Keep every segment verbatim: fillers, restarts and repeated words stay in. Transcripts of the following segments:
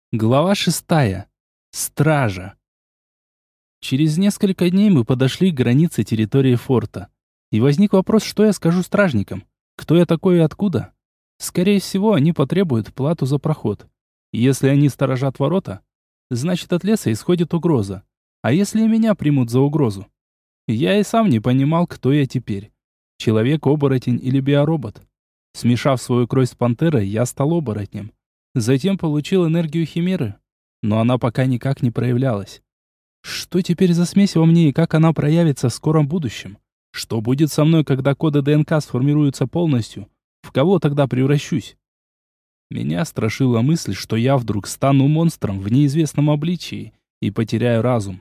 Глава шестая. Стража. Через несколько дней мы подошли к границе территории форта. И возник вопрос, что я скажу стражникам? Кто я такой и откуда? Скорее всего, они потребуют плату за проход. И если они сторожат ворота, значит от леса исходит угроза. А если и меня примут за угрозу? Я и сам не понимал, кто я теперь. Человек-оборотень или биоробот? Смешав свою кровь с пантерой, я стал оборотнем. Затем получил энергию химеры, но она пока никак не проявлялась. Что теперь за смесь во мне и как она проявится в скором будущем? Что будет со мной, когда коды ДНК сформируются полностью? В кого тогда превращусь? Меня страшила мысль, что я вдруг стану монстром в неизвестном обличии и потеряю разум.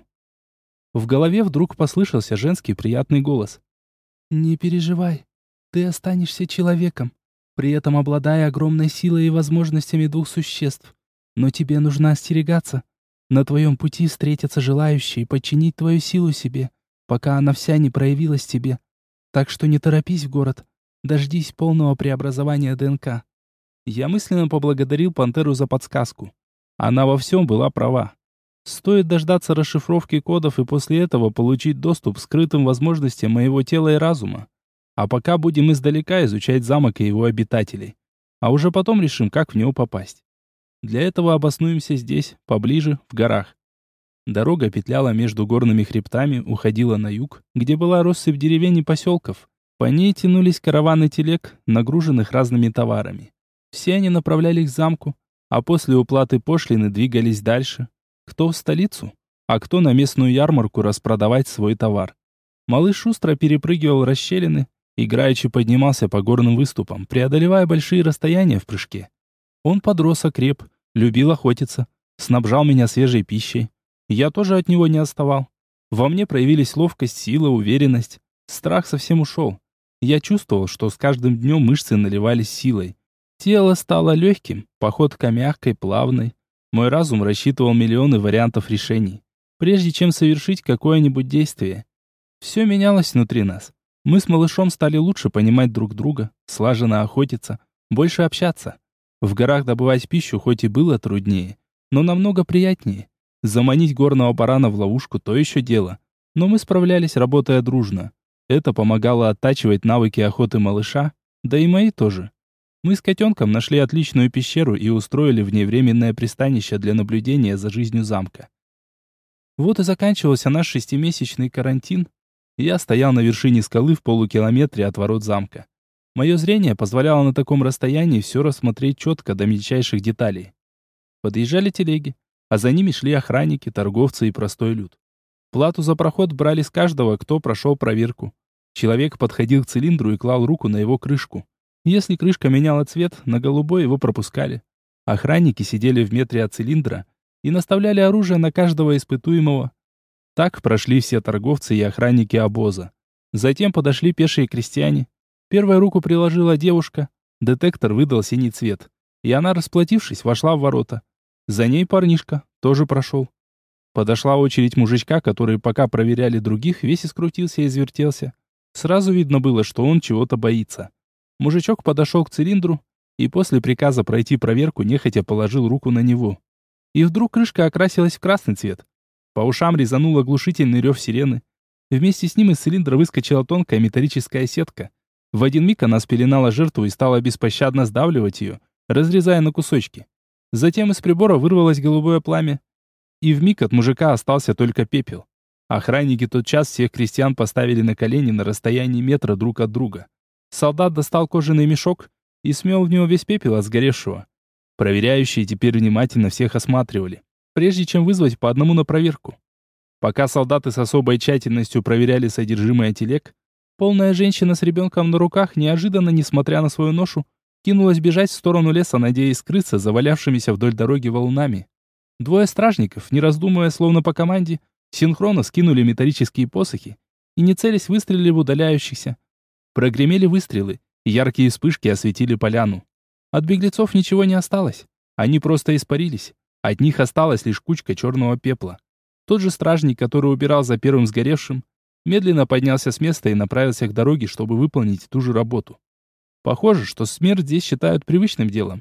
В голове вдруг послышался женский приятный голос. «Не переживай, ты останешься человеком, при этом обладая огромной силой и возможностями двух существ. Но тебе нужно остерегаться. На твоем пути встретятся желающие подчинить твою силу себе, пока она вся не проявилась тебе. Так что не торопись в город, дождись полного преобразования ДНК». Я мысленно поблагодарил Пантеру за подсказку. Она во всем была права. Стоит дождаться расшифровки кодов и после этого получить доступ к скрытым возможностям моего тела и разума. А пока будем издалека изучать замок и его обитателей. А уже потом решим, как в него попасть. Для этого обоснуемся здесь, поближе, в горах. Дорога петляла между горными хребтами, уходила на юг, где была россыпь деревень и поселков. По ней тянулись караваны телег, нагруженных разными товарами. Все они направлялись к замку, а после уплаты пошлины двигались дальше. Кто в столицу, а кто на местную ярмарку распродавать свой товар. Малыш шустро перепрыгивал расщелины, играючи поднимался по горным выступам, преодолевая большие расстояния в прыжке. Он подрос, окреп, любил охотиться, снабжал меня свежей пищей. Я тоже от него не отставал. Во мне проявились ловкость, сила, уверенность. Страх совсем ушел. Я чувствовал, что с каждым днем мышцы наливались силой. Тело стало легким, походка мягкой, плавной. Мой разум рассчитывал миллионы вариантов решений, прежде чем совершить какое-нибудь действие. Все менялось внутри нас. Мы с малышом стали лучше понимать друг друга, слаженно охотиться, больше общаться. В горах добывать пищу хоть и было труднее, но намного приятнее. Заманить горного барана в ловушку — то еще дело. Но мы справлялись, работая дружно. Это помогало оттачивать навыки охоты малыша, да и мои тоже. Мы с котенком нашли отличную пещеру и устроили в ней временное пристанище для наблюдения за жизнью замка. Вот и заканчивался наш шестимесячный карантин. Я стоял на вершине скалы в полукилометре от ворот замка. Мое зрение позволяло на таком расстоянии все рассмотреть четко до мельчайших деталей. Подъезжали телеги, а за ними шли охранники, торговцы и простой люд. Плату за проход брали с каждого, кто прошел проверку. Человек подходил к цилиндру и клал руку на его крышку. Если крышка меняла цвет, на голубой его пропускали. Охранники сидели в метре от цилиндра и наставляли оружие на каждого испытуемого. Так прошли все торговцы и охранники обоза. Затем подошли пешие крестьяне. Первой руку приложила девушка. Детектор выдал синий цвет. И она, расплатившись, вошла в ворота. За ней парнишка, тоже прошел. Подошла очередь мужичка, который пока проверяли других, весь искрутился и извертелся. Сразу видно было, что он чего-то боится. Мужичок подошел к цилиндру и после приказа пройти проверку нехотя положил руку на него. И вдруг крышка окрасилась в красный цвет. По ушам резанул оглушительный рев сирены. Вместе с ним из цилиндра выскочила тонкая металлическая сетка. В один миг она спеленала жертву и стала беспощадно сдавливать ее, разрезая на кусочки. Затем из прибора вырвалось голубое пламя, и вмиг от мужика остался только пепел. Охранники тотчас всех крестьян поставили на колени на расстоянии метра друг от друга. Солдат достал кожаный мешок и смел в него весь пепел от сгоревшего. Проверяющие теперь внимательно всех осматривали, прежде чем вызвать по одному на проверку. Пока солдаты с особой тщательностью проверяли содержимое телег, полная женщина с ребенком на руках неожиданно, несмотря на свою ношу, кинулась бежать в сторону леса, надеясь скрыться за валявшимися вдоль дороги валунами. Двое стражников, не раздумывая, словно по команде, синхронно скинули металлические посохи и, не целясь, выстрелили в удаляющихся. Прогремели выстрелы, яркие вспышки осветили поляну. От беглецов ничего не осталось. Они просто испарились. От них осталась лишь кучка черного пепла. Тот же стражник, который убирал за первым сгоревшим, медленно поднялся с места и направился к дороге, чтобы выполнить ту же работу. Похоже, что смерть здесь считают привычным делом,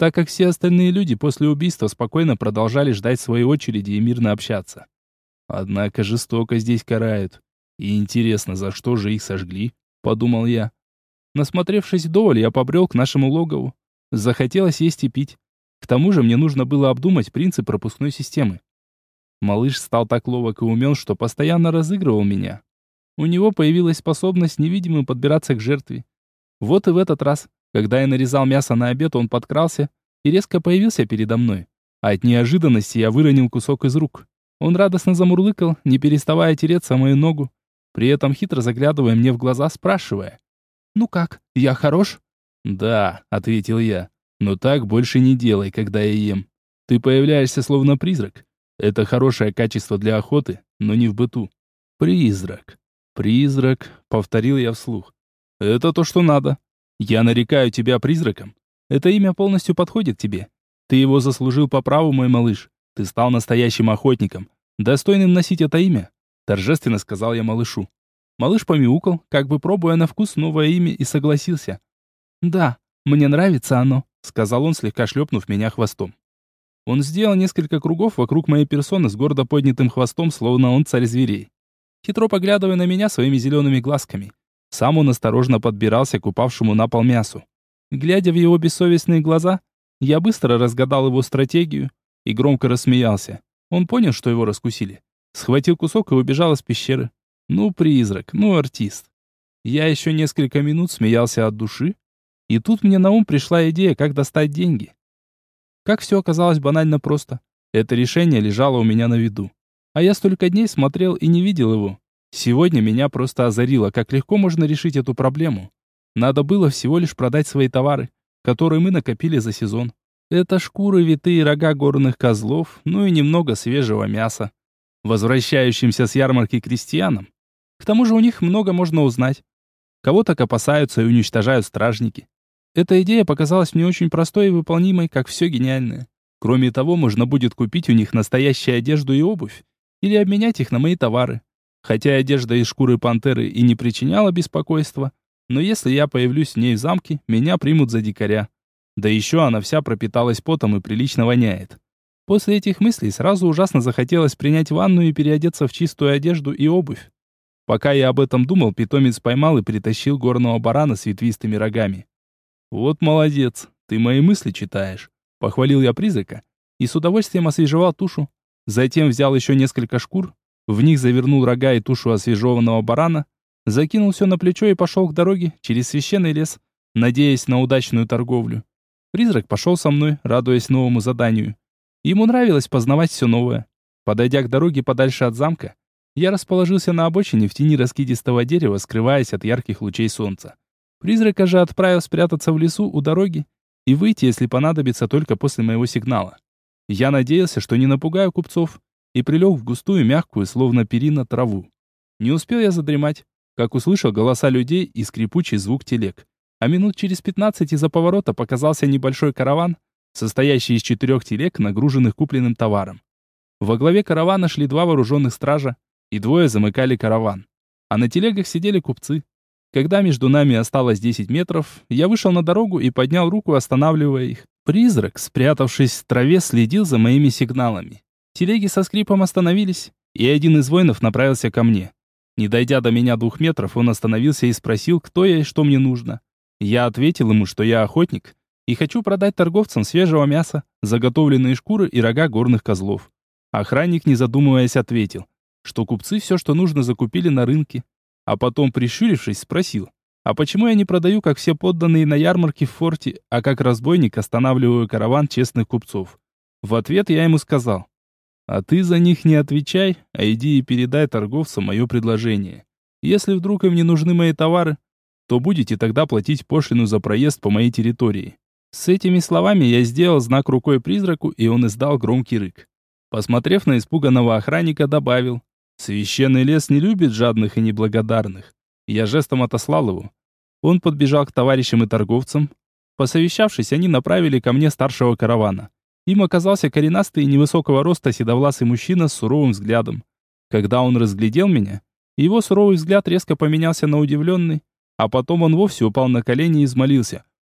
так как все остальные люди после убийства спокойно продолжали ждать своей очереди и мирно общаться. Однако жестоко здесь карают. И интересно, за что же их сожгли, подумал я. Насмотревшись вдоволь, я побрел к нашему логову. Захотелось есть и пить. К тому же мне нужно было обдумать принцип пропускной системы. Малыш стал так ловок и умен, что постоянно разыгрывал меня. У него появилась способность невидимым подбираться к жертве. Вот и в этот раз, когда я нарезал мясо на обед, он подкрался и резко появился передо мной. А от неожиданности я выронил кусок из рук. Он радостно замурлыкал, не переставая тереться о мою ногу, при этом хитро заглядывая мне в глаза, спрашивая: «Ну как, я хорош?» «Да», — ответил я, — «но так больше не делай, когда я ем. Ты появляешься словно призрак. Это хорошее качество для охоты, но не в быту». «Призрак, призрак», — повторил я вслух. «Это то, что надо. Я нарекаю тебя призраком. Это имя полностью подходит тебе. Ты его заслужил по праву, мой малыш. Ты стал настоящим охотником, достойным носить это имя», — торжественно сказал я малышу. Малыш помяукал, как бы пробуя на вкус новое имя, и согласился. «Да, мне нравится оно», — сказал он, слегка шлепнув меня хвостом. Он сделал несколько кругов вокруг моей персоны с гордо поднятым хвостом, словно он царь зверей. Хитро поглядывая на меня своими зелеными глазками, сам он осторожно подбирался к упавшему на пол мясу. Глядя в его бессовестные глаза, я быстро разгадал его стратегию и громко рассмеялся. Он понял, что его раскусили. Схватил кусок и убежал из пещеры. Ну, призрак, ну, артист. Я еще несколько минут смеялся от души, и тут мне на ум пришла идея, как достать деньги. Как все оказалось банально просто. Это решение лежало у меня на виду. А я столько дней смотрел и не видел его. Сегодня меня просто озарило, как легко можно решить эту проблему. Надо было всего лишь продать свои товары, которые мы накопили за сезон. Это шкуры, витые рога горных козлов, ну и немного свежего мяса. Возвращающимся с ярмарки крестьянам. К тому же у них много можно узнать. Кого так опасаются и уничтожают стражники. Эта идея показалась мне очень простой и выполнимой, как все гениальное. Кроме того, можно будет купить у них настоящую одежду и обувь, или обменять их на мои товары. Хотя одежда из шкуры пантеры и не причиняла беспокойства, но если я появлюсь в ней в замке, меня примут за дикаря. Да еще она вся пропиталась потом и прилично воняет. После этих мыслей сразу ужасно захотелось принять ванну и переодеться в чистую одежду и обувь. Пока я об этом думал, питомец поймал и притащил горного барана с ветвистыми рогами. «Вот молодец, ты мои мысли читаешь», — похвалил я призрака и с удовольствием освежевал тушу. Затем взял еще несколько шкур, в них завернул рога и тушу освежеванного барана, закинул все на плечо и пошел к дороге через священный лес, надеясь на удачную торговлю. Призрак пошел со мной, радуясь новому заданию. Ему нравилось познавать все новое. Подойдя к дороге подальше от замка, я расположился на обочине в тени раскидистого дерева, скрываясь от ярких лучей солнца. Призрака же отправил спрятаться в лесу у дороги и выйти, если понадобится, только после моего сигнала. Я надеялся, что не напугаю купцов, и прилег в густую, мягкую, словно перина, траву. Не успел я задремать, как услышал голоса людей и скрипучий звук телег. А минут через пятнадцать из-за поворота показался небольшой караван, состоящий из четырех телег, нагруженных купленным товаром. Во главе каравана шли два вооруженных стража, и двое замыкали караван. А на телегах сидели купцы. Когда между нами осталось десять метров, я вышел на дорогу и поднял руку, останавливая их. Призрак, спрятавшись в траве, следил за моими сигналами. Телеги со скрипом остановились, и один из воинов направился ко мне. Не дойдя до меня двух метров, он остановился и спросил, кто я и что мне нужно. Я ответил ему, что я охотник, и хочу продать торговцам свежего мяса, заготовленные шкуры и рога горных козлов. Охранник, не задумываясь, ответил, что купцы все, что нужно, закупили на рынке. А потом, прищурившись, спросил, а почему я не продаю, как все подданные на ярмарке в форте, а как разбойник останавливаю караван честных купцов? В ответ я ему сказал, а ты за них не отвечай, а иди и передай торговцам мое предложение. Если вдруг им не нужны мои товары, то будете тогда платить пошлину за проезд по моей территории. С этими словами я сделал знак рукой призраку, и он издал громкий рык. Посмотрев на испуганного охранника, добавил, священный лес не любит жадных и неблагодарных. Я жестом отослал его. Он подбежал к товарищам и торговцам. Посовещавшись, они направили ко мне старшего каравана. Им оказался коренастый и невысокого роста седовласый мужчина с суровым взглядом. Когда он разглядел меня, его суровый взгляд резко поменялся на удивленный, а потом он вовсе упал на колени и взмолился.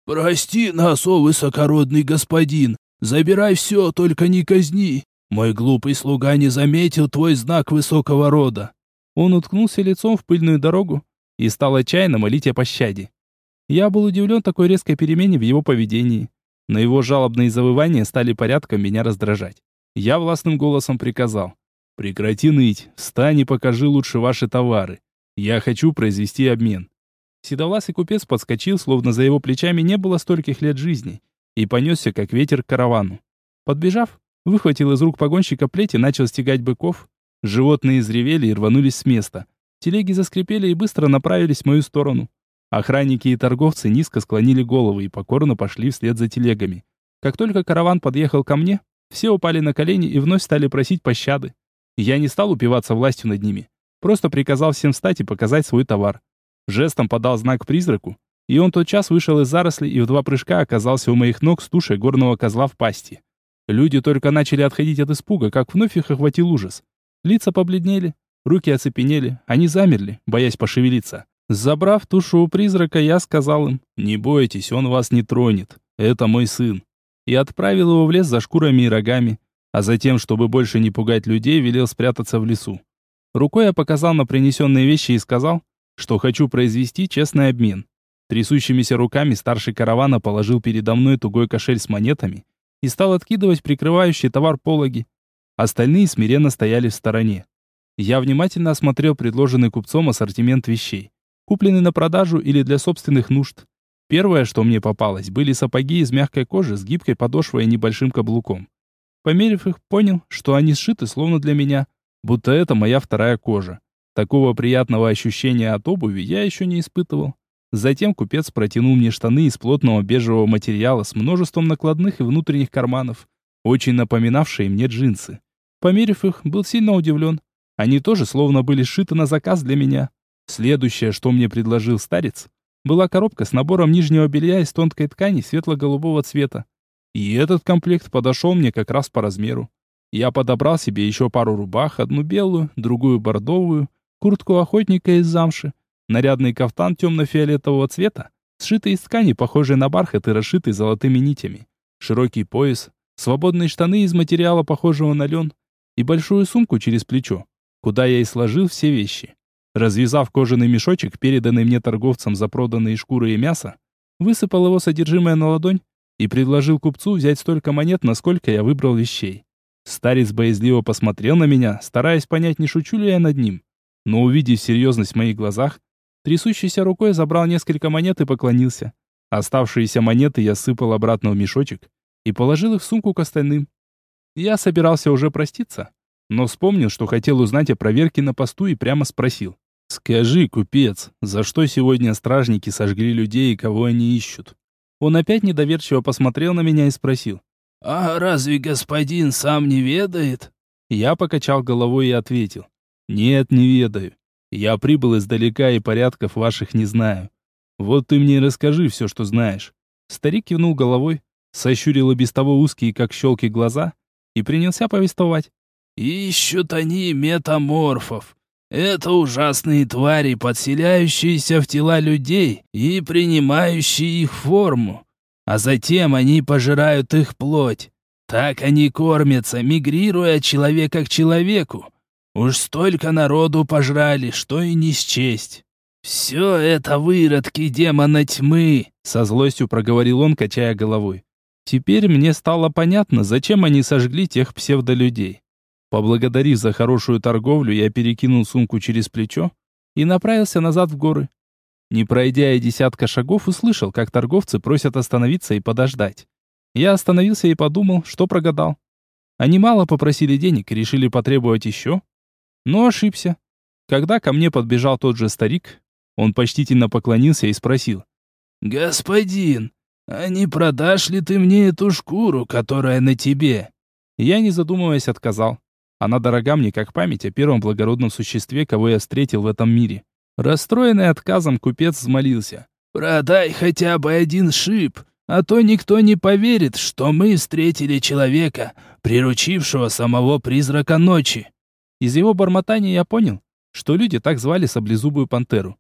«Прости нас, о высокородный господин! Забирай все, только не казни! Мой глупый слуга не заметил твой знак высокого рода!» Он уткнулся лицом в пыльную дорогу и стал отчаянно молить о пощаде. Я был удивлен такой резкой перемене в его поведении, но его жалобные завывания стали порядком меня раздражать. Я властным голосом приказал: «Прекрати ныть, встань и покажи лучше ваши товары. Я хочу произвести обмен». Седовласый купец подскочил, словно за его плечами не было стольких лет жизни, и понесся, как ветер, к каравану. Подбежав, выхватил из рук погонщика плеть и начал стегать быков. Животные взревели и рванулись с места. Телеги заскрипели и быстро направились в мою сторону. Охранники и торговцы низко склонили головы и покорно пошли вслед за телегами. Как только караван подъехал ко мне, все упали на колени и вновь стали просить пощады. Я не стал упиваться властью над ними, просто приказал всем встать и показать свой товар. Жестом подал знак призраку, и он тотчас вышел из зарослей и в два прыжка оказался у моих ног с тушей горного козла в пасти. Люди только начали отходить от испуга, как вновь их охватил ужас. Лица побледнели, руки оцепенели, они замерли, боясь пошевелиться. Забрав тушу у призрака, я сказал им: «Не бойтесь, он вас не тронет, это мой сын». И отправил его в лес за шкурами и рогами, а затем, чтобы больше не пугать людей, велел спрятаться в лесу. Рукой я показал на принесенные вещи и сказал, что хочу произвести честный обмен. Трясущимися руками старший каравана положил передо мной тугой кошель с монетами и стал откидывать прикрывающий товар пологи. Остальные смиренно стояли в стороне. Я внимательно осмотрел предложенный купцом ассортимент вещей, купленный на продажу или для собственных нужд. Первое, что мне попалось, были сапоги из мягкой кожи с гибкой подошвой и небольшим каблуком. Померив их, понял, что они сшиты словно для меня, будто это моя вторая кожа. Такого приятного ощущения от обуви я еще не испытывал. Затем купец протянул мне штаны из плотного бежевого материала с множеством накладных и внутренних карманов, очень напоминавшие мне джинсы. Померив их, был сильно удивлен. Они тоже словно были сшиты на заказ для меня. Следующее, что мне предложил старец, была коробка с набором нижнего белья из тонкой ткани светло-голубого цвета. И этот комплект подошел мне как раз по размеру. Я подобрал себе еще пару рубах, одну белую, другую бордовую, куртку охотника из замши, нарядный кафтан темно-фиолетового цвета, сшитый из ткани, похожей на бархат и расшитый золотыми нитями, широкий пояс, свободные штаны из материала, похожего на лен, и большую сумку через плечо, куда я и сложил все вещи. Развязав кожаный мешочек, переданный мне торговцам за проданные шкуры и мясо, высыпал его содержимое на ладонь и предложил купцу взять столько монет, насколько я выбрал вещей. Старец боязливо посмотрел на меня, стараясь понять, не шучу ли я над ним. Но увидев серьезность в моих глазах, трясущейся рукой забрал несколько монет и поклонился. Оставшиеся монеты я сыпал обратно в мешочек и положил их в сумку к остальным. Я собирался уже проститься, но вспомнил, что хотел узнать о проверке на посту и прямо спросил: «Скажи, купец, за что сегодня стражники сожгли людей и кого они ищут?» Он опять недоверчиво посмотрел на меня и спросил: «А разве господин сам не ведает?» Я покачал головой и ответил: «Нет, не ведаю. Я прибыл издалека и порядков ваших не знаю. Вот ты мне и расскажи все, что знаешь». Старик кивнул головой, сощурил и без того узкие, как щелки, глаза и принялся повествовать. «Ищут они метаморфов. Это ужасные твари, подселяющиеся в тела людей и принимающие их форму. А затем они пожирают их плоть. Так они кормятся, мигрируя от человека к человеку. Уж столько народу пожрали, что и не счесть. Все это выродки демона тьмы», — со злостью проговорил он, качая головой. Теперь мне стало понятно, зачем они сожгли тех псевдолюдей. Поблагодарив за хорошую торговлю, я перекинул сумку через плечо и направился назад в горы. Не пройдя и десятка шагов, услышал, как торговцы просят остановиться и подождать. Я остановился и подумал, что прогадал. Они мало попросили денег и решили потребовать еще. Но ошибся. Когда ко мне подбежал тот же старик, он почтительно поклонился и спросил: «Господин, а не продашь ли ты мне эту шкуру, которая на тебе?» Я, не задумываясь, отказал. Она дорога мне как память о первом благородном существе, кого я встретил в этом мире. Расстроенный отказом, купец взмолился: «Продай хотя бы один шип, а то никто не поверит, что мы встретили человека, приручившего самого призрака ночи». Из его бормотания я понял, что люди так звали саблезубую пантеру.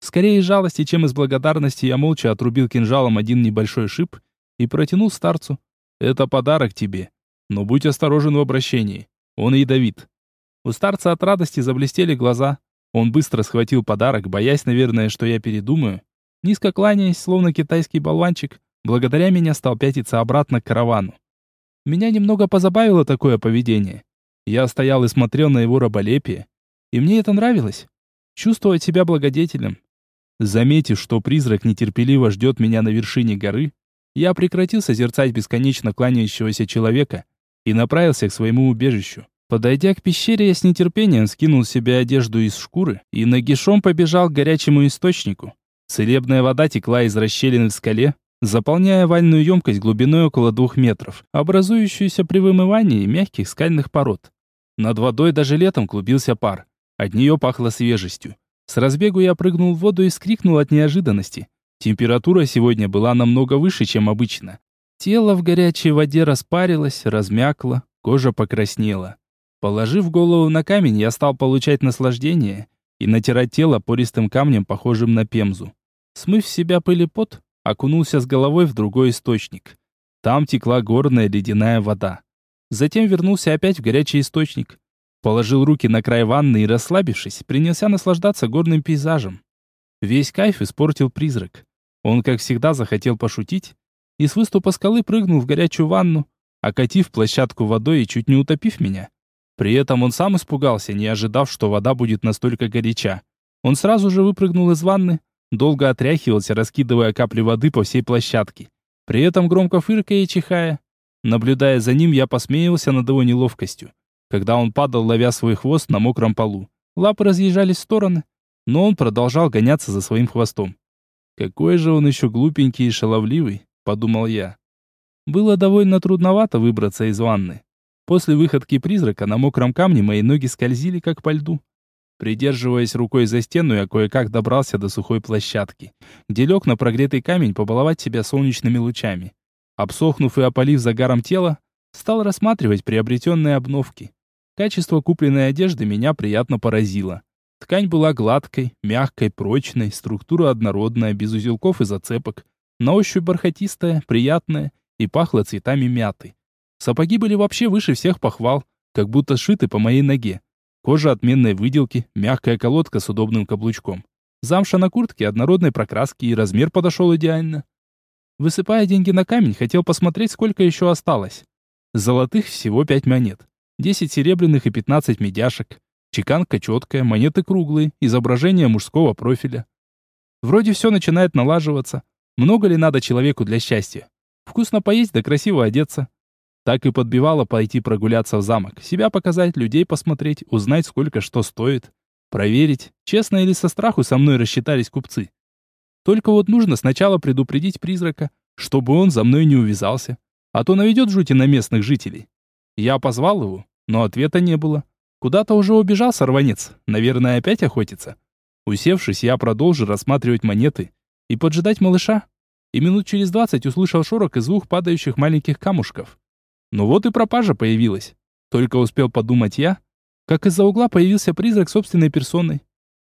Скорее из жалости, чем из благодарности, я молча отрубил кинжалом один небольшой шип и протянул старцу. «Это подарок тебе. Но будь осторожен в обращении. Он ядовит». У старца от радости заблестели глаза. Он быстро схватил подарок, боясь, наверное, что я передумаю. Низко кланяясь, словно китайский болванчик, благодаря меня стал пятиться обратно к каравану. Меня немного позабавило такое поведение. Я стоял и смотрел на его раболепие, и мне это нравилось. Чувствовать себя благодетелем. Заметив, что призрак нетерпеливо ждет меня на вершине горы, я прекратил созерцать бесконечно кланяющегося человека и направился к своему убежищу. Подойдя к пещере, я с нетерпением скинул с себя одежду из шкуры и нагишом побежал к горячему источнику. Целебная вода текла из расщелины в скале, заполняя овальную емкость глубиной около двух метров, образующуюся при вымывании мягких скальных пород. Над водой даже летом клубился пар. От нее пахло свежестью. С разбегу я прыгнул в воду и вскрикнул от неожиданности. Температура сегодня была намного выше, чем обычно. Тело в горячей воде распарилось, размякло, кожа покраснела. Положив голову на камень, я стал получать наслаждение и натирать тело пористым камнем, похожим на пемзу. Смыв с себя пыль и пот, окунулся с головой в другой источник. Там текла горная ледяная вода. Затем вернулся опять в горячий источник. Положил руки на край ванны и, расслабившись, принялся наслаждаться горным пейзажем. Весь кайф испортил призрак. Он, как всегда, захотел пошутить и с выступа скалы прыгнул в горячую ванну, окатив площадку водой и чуть не утопив меня. При этом он сам испугался, не ожидав, что вода будет настолько горяча. Он сразу же выпрыгнул из ванны, долго отряхивался, раскидывая капли воды по всей площадке. При этом громко фыркая и чихая. Наблюдая за ним, я посмеивался над его неловкостью, когда он падал, ловя свой хвост на мокром полу. Лапы разъезжались в стороны, но он продолжал гоняться за своим хвостом. «Какой же он еще глупенький и шаловливый», — подумал я. Было довольно трудновато выбраться из ванны. После выходки призрака на мокром камне мои ноги скользили, как по льду. Придерживаясь рукой за стену, я кое-как добрался до сухой площадки, где лег на прогретый камень побаловать себя солнечными лучами. Обсохнув и опалив загаром тело, стал рассматривать приобретенные обновки. Качество купленной одежды меня приятно поразило. Ткань была гладкой, мягкой, прочной, структура однородная, без узелков и зацепок. На ощупь бархатистая, приятная и пахло цветами мяты. Сапоги были вообще выше всех похвал, как будто сшиты по моей ноге. Кожа отменной выделки, мягкая колодка с удобным каблучком. Замша на куртке однородной прокраски, и размер подошел идеально. Высыпая деньги на камень, хотел посмотреть, сколько еще осталось. Золотых всего пять монет. Десять серебряных и пятнадцать медяшек. Чеканка четкая, монеты круглые, изображение мужского профиля. Вроде все начинает налаживаться. Много ли надо человеку для счастья? Вкусно поесть да красиво одеться. Так и подбивало пойти прогуляться в замок, себя показать, людей посмотреть, узнать, сколько что стоит. Проверить, честно или со страху со мной рассчитались купцы. Только вот нужно сначала предупредить призрака, чтобы он за мной не увязался, а то наведет жути на местных жителей. Я позвал его, но ответа не было. Куда-то уже убежал сорванец, наверное, опять охотится. Усевшись, я продолжил рассматривать монеты и поджидать малыша. И минут через двадцать услышал шорох из двух падающих маленьких камушков. Ну вот и пропажа появилась. Только успел подумать я, как из-за угла появился призрак собственной персоной.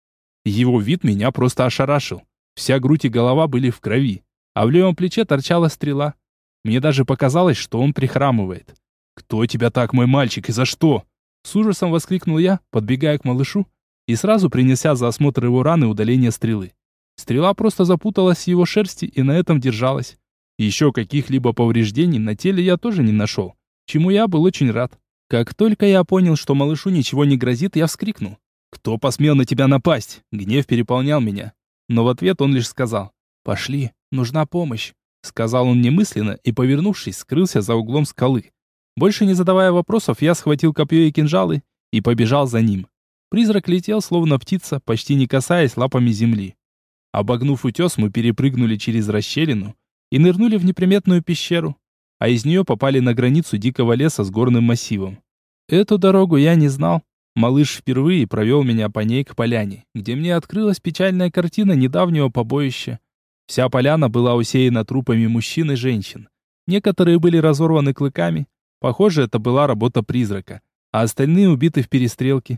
Его вид меня просто ошарашил. Вся грудь и голова были в крови, а в левом плече торчала стрела. Мне даже показалось, что он прихрамывает. «Кто тебя так, мой мальчик, и за что?» С ужасом воскликнул я, подбегая к малышу, и сразу принялся за осмотр его раны и удаление стрелы. Стрела просто запуталась в его шерсти и на этом держалась. Еще каких-либо повреждений на теле я тоже не нашел, чему я был очень рад. Как только я понял, что малышу ничего не грозит, я вскрикнул. «Кто посмел на тебя напасть?» Гнев переполнял меня. Но в ответ он лишь сказал: «Пошли, нужна помощь», — сказал он немысленно и, повернувшись, скрылся за углом скалы. Больше не задавая вопросов, я схватил копье и кинжалы и побежал за ним. Призрак летел, словно птица, почти не касаясь лапами земли. Обогнув утес, мы перепрыгнули через расщелину и нырнули в неприметную пещеру, а из нее попали на границу дикого леса с горным массивом. Эту дорогу я не знал. Малыш впервые провел меня по ней к поляне, где мне открылась печальная картина недавнего побоища. Вся поляна была усеяна трупами мужчин и женщин. Некоторые были разорваны клыками. Похоже, это была работа призрака, а остальные убиты в перестрелке.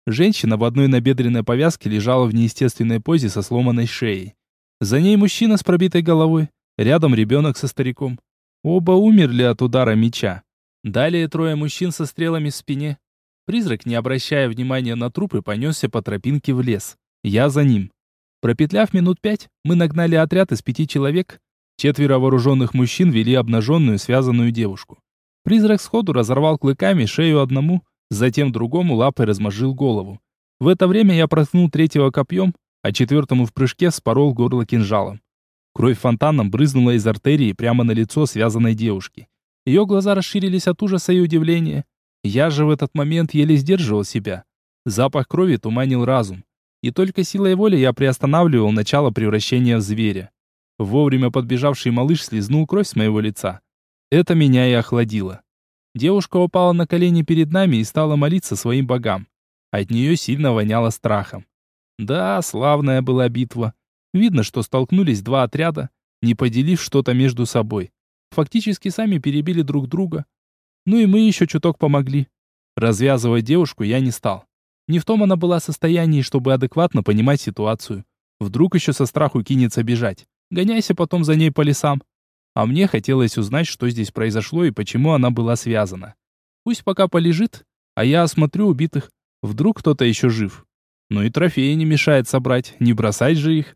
Женщина в одной набедренной повязке лежала в неестественной позе со сломанной шеей. За ней мужчина с пробитой головой, рядом ребенок со стариком. Оба умерли от удара меча. Далее трое мужчин со стрелами в спине. Призрак, не обращая внимания на трупы, понесся по тропинке в лес. Я за ним. Пропетляв минут пять, мы нагнали отряд из пяти человек. Четверо вооруженных мужчин вели обнаженную связанную девушку. Призрак сходу разорвал клыками шею одному, затем другому лапой размозжил голову. В это время я проткнул третьего копьем, а четвертому в прыжке вспорол горло кинжалом. Кровь фонтаном брызнула из артерии прямо на лицо связанной девушки. Ее глаза расширились от ужаса и удивления. Я же в этот момент еле сдерживал себя. Запах крови туманил разум. И только силой воли я приостанавливал начало превращения в зверя. Вовремя подбежавший малыш слизнул кровь с моего лица. Это меня и охладило. Девушка упала на колени перед нами и стала молиться своим богам. От нее сильно воняло страхом. Да, славная была битва. Видно, что столкнулись два отряда, не поделив что-то между собой. Фактически сами перебили друг друга. Ну и мы еще чуток помогли. Развязывать девушку я не стал. Не в том она была состоянии, чтобы адекватно понимать ситуацию. Вдруг еще со страху кинется бежать. Гоняйся потом за ней по лесам. А мне хотелось узнать, что здесь произошло и почему она была связана. Пусть пока полежит, а я осмотрю убитых. Вдруг кто-то еще жив. Ну и трофеи не мешает собрать, не бросать же их.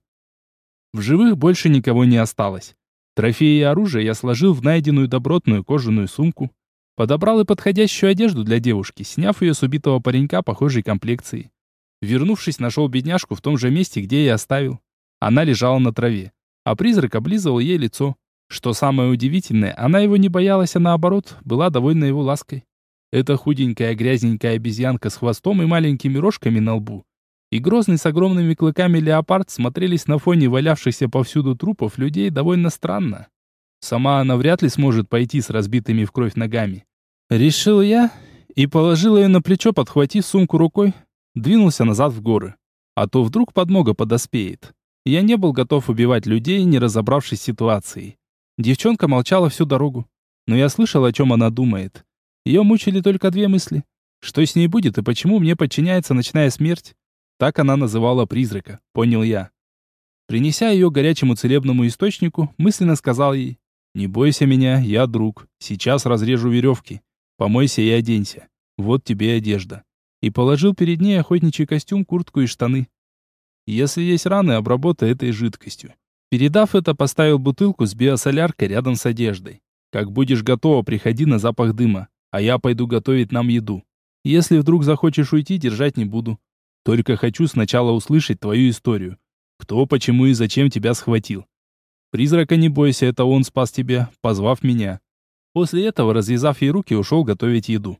В живых больше никого не осталось. Трофеи и оружие я сложил в найденную добротную кожаную сумку. Подобрал и подходящую одежду для девушки, сняв ее с убитого паренька похожей комплекции. Вернувшись, нашел бедняжку в том же месте, где и оставил. Она лежала на траве, а призрак облизывал ей лицо. Что самое удивительное, она его не боялась, а наоборот, была довольна его лаской. Эта худенькая грязненькая обезьянка с хвостом и маленькими рожками на лбу и грозный с огромными клыками леопард смотрелись на фоне валявшихся повсюду трупов людей довольно странно. Сама она вряд ли сможет пойти с разбитыми в кровь ногами. Решил я и положил ее на плечо, подхватив сумку рукой, двинулся назад в горы. А то вдруг подмога подоспеет. Я не был готов убивать людей, не разобравшись с ситуацией. Девчонка молчала всю дорогу, но я слышал, о чем она думает. Ее мучили только две мысли. Что с ней будет и почему мне подчиняется ночная смерть? Так она называла призрака, понял я. Принеся ее к горячему целебному источнику, мысленно сказал ей: «Не бойся меня, я друг. Сейчас разрежу веревки. Помойся и оденься. Вот тебе и одежда». И положил перед ней охотничий костюм, куртку и штаны. Если есть раны, обработай этой жидкостью. Передав это, поставил бутылку с биосоляркой рядом с одеждой. Как будешь готова, приходи на запах дыма, а я пойду готовить нам еду. Если вдруг захочешь уйти, держать не буду. Только хочу сначала услышать твою историю. Кто, почему и зачем тебя схватил. Призрака не бойся, это он спас тебя, позвав меня. После этого, развязав ей руки, ушел готовить еду.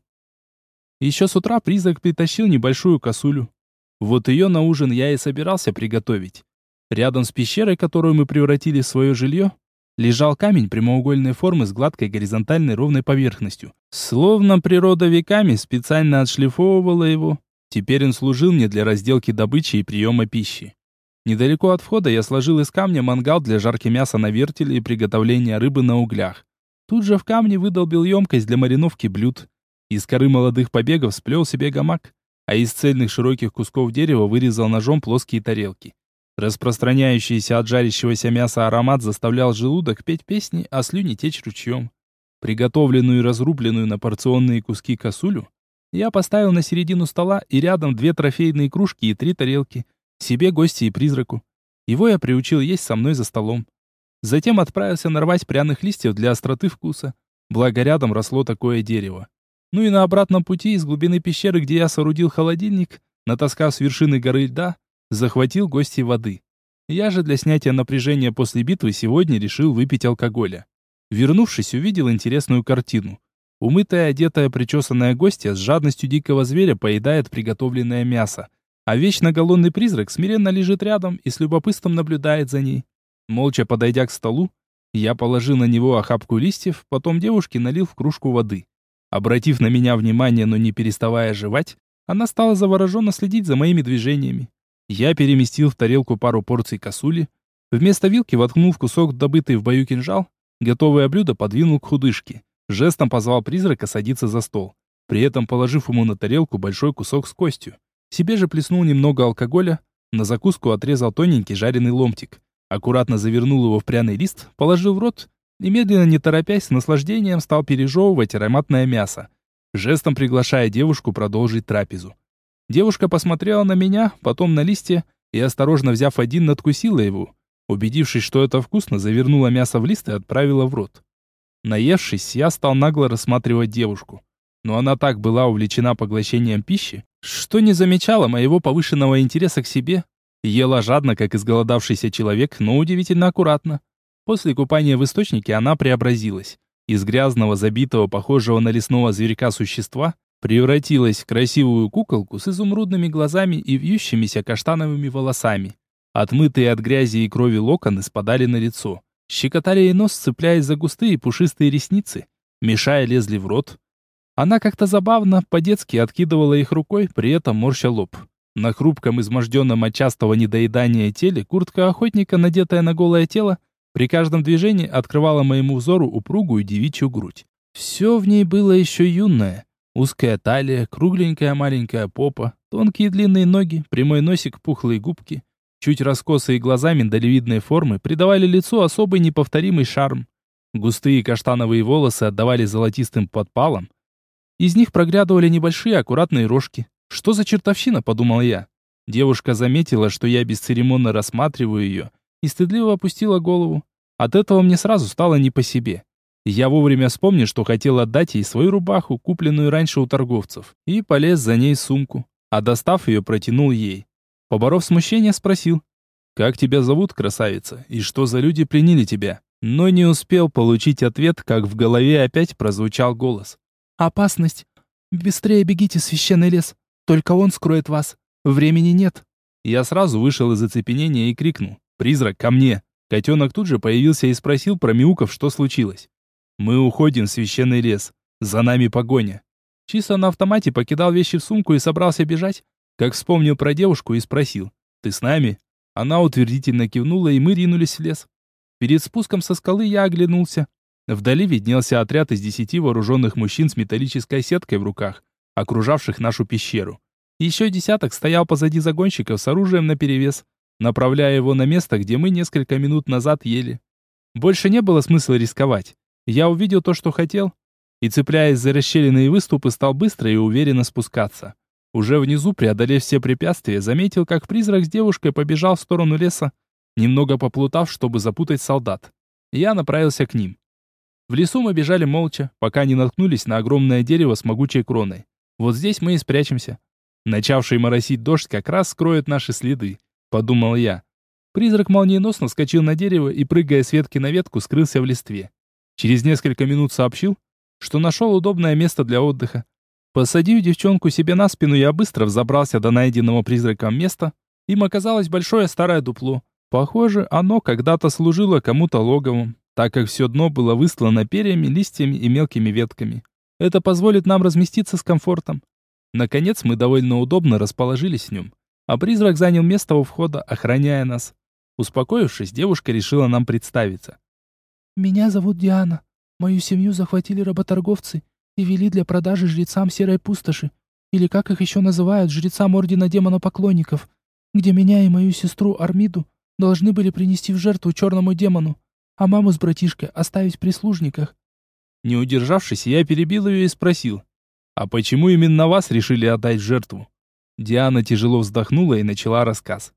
Еще с утра призрак притащил небольшую косулю. Вот ее на ужин я и собирался приготовить. Рядом с пещерой, которую мы превратили в свое жилье, лежал камень прямоугольной формы с гладкой горизонтальной ровной поверхностью. Словно природа веками специально отшлифовывала его. Теперь он служил мне для разделки добычи и приема пищи. Недалеко от входа я сложил из камня мангал для жарки мяса на вертеле и приготовления рыбы на углях. Тут же в камне выдолбил емкость для мариновки блюд. Из коры молодых побегов сплел себе гамак, а из цельных широких кусков дерева вырезал ножом плоские тарелки. Распространяющийся от жарящегося мяса аромат заставлял желудок петь песни, а слюни течь ручьем. Приготовленную и разрубленную на порционные куски косулю я поставил на середину стола и рядом две трофейные кружки и три тарелки. Себе, гости и призраку. Его я приучил есть со мной за столом. Затем отправился нарвать пряных листьев для остроты вкуса. Благо рядом росло такое дерево. Ну и на обратном пути из глубины пещеры, где я соорудил холодильник, натаскав с вершины горы льда, захватил гостей воды. Я же для снятия напряжения после битвы сегодня решил выпить алкоголя. Вернувшись, увидел интересную картину. Умытая, одетая, причесанная гостья с жадностью дикого зверя поедает приготовленное мясо, а вечно голодный призрак смиренно лежит рядом и с любопытством наблюдает за ней. Молча подойдя к столу, я положил на него охапку листьев, потом девушке налил в кружку воды. Обратив на меня внимание, но не переставая жевать, она стала завороженно следить за моими движениями. Я переместил в тарелку пару порций косули, вместо вилки воткнул в кусок добытый в бою кинжал, готовое блюдо подвинул к худышке. Жестом позвал призрака садиться за стол, при этом положив ему на тарелку большой кусок с костью. Себе же плеснул немного алкоголя, на закуску отрезал тоненький жареный ломтик, аккуратно завернул его в пряный лист, положил в рот и, медленно, не торопясь, с наслаждением стал пережевывать ароматное мясо, жестом приглашая девушку продолжить трапезу. Девушка посмотрела на меня, потом на листья и, осторожно взяв один, надкусила его. Убедившись, что это вкусно, завернула мясо в лист и отправила в рот. Наевшись, я стал нагло рассматривать девушку. Но она так была увлечена поглощением пищи, что не замечала моего повышенного интереса к себе. Ела жадно, как изголодавшийся человек, но удивительно аккуратно. После купания в источнике она преобразилась. Из грязного, забитого, похожего на лесного зверька существа превратилась в красивую куколку с изумрудными глазами и вьющимися каштановыми волосами. Отмытые от грязи и крови локоны спадали на лицо. Щекотали ей нос, цепляясь за густые пушистые ресницы. Мешая, лезли в рот. Она как-то забавно, по-детски откидывала их рукой, при этом морща лоб. На хрупком, изможденном от частого недоедания теле куртка охотника, надетая на голое тело, при каждом движении открывала моему взору упругую девичью грудь. Все в ней было еще юное. Узкая талия, кругленькая маленькая попа, тонкие длинные ноги, прямой носик, пухлые губки. Чуть раскосые глаза миндалевидной формы придавали лицу особый неповторимый шарм. Густые каштановые волосы отдавали золотистым подпалам. Из них проглядывали небольшие аккуратные рожки. «Что за чертовщина?» – подумал я. Девушка заметила, что я бесцеремонно рассматриваю ее, и стыдливо опустила голову. От этого мне сразу стало не по себе. Я вовремя вспомнил, что хотел отдать ей свою рубаху, купленную раньше у торговцев, и полез за ней в сумку, а достав ее, протянул ей. Поборов смущение, спросил: «Как тебя зовут, красавица, и что за люди пленили тебя?» Но не успел получить ответ, как в голове опять прозвучал голос. «Опасность! Быстрее бегите в священный лес! Только он скроет вас! Времени нет!» Я сразу вышел из оцепенения и крикнул: «Призрак, ко мне!» Котенок тут же появился и спросил, промяукав, что случилось. «Мы уходим в священный лес. За нами погоня». Чисто на автомате покидал вещи в сумку и собрался бежать, как вспомнил про девушку и спросил: «Ты с нами?» Она утвердительно кивнула, и мы ринулись в лес. Перед спуском со скалы я оглянулся. Вдали виднелся отряд из десяти вооруженных мужчин с металлической сеткой в руках, окружавших нашу пещеру. Еще десяток стоял позади загонщиков с оружием наперевес, направляя его на место, где мы несколько минут назад ели. Больше не было смысла рисковать. Я увидел то, что хотел, и, цепляясь за расщелины и выступы, стал быстро и уверенно спускаться. Уже внизу, преодолев все препятствия, заметил, как призрак с девушкой побежал в сторону леса, немного поплутав, чтобы запутать солдат. Я направился к ним. В лесу мы бежали молча, пока не наткнулись на огромное дерево с могучей кроной. Вот здесь мы и спрячемся. Начавший моросить дождь как раз скроет наши следы, подумал я. Призрак молниеносно вскочил на дерево и, прыгая с ветки на ветку, скрылся в листве. Через несколько минут сообщил, что нашел удобное место для отдыха. Посадив девчонку себе на спину, я быстро взобрался до найденного призраком места. Им оказалось большое старое дупло. Похоже, оно когда-то служило кому-то логовом, так как все дно было выслано перьями, листьями и мелкими ветками. Это позволит нам разместиться с комфортом. Наконец мы довольно удобно расположились в нем, а призрак занял место у входа, охраняя нас. Успокоившись, девушка решила нам представиться. «Меня зовут Диана. Мою семью захватили работорговцы и вели для продажи жрецам Серой Пустоши, или как их еще называют, жрецам Ордена Демонопоклонников, где меня и мою сестру Армиду должны были принести в жертву черному демону, а маму с братишкой оставить в прислужниках». Не удержавшись, я перебил ее и спросил: «А почему именно вас решили отдать в жертву?» Диана тяжело вздохнула и начала рассказ.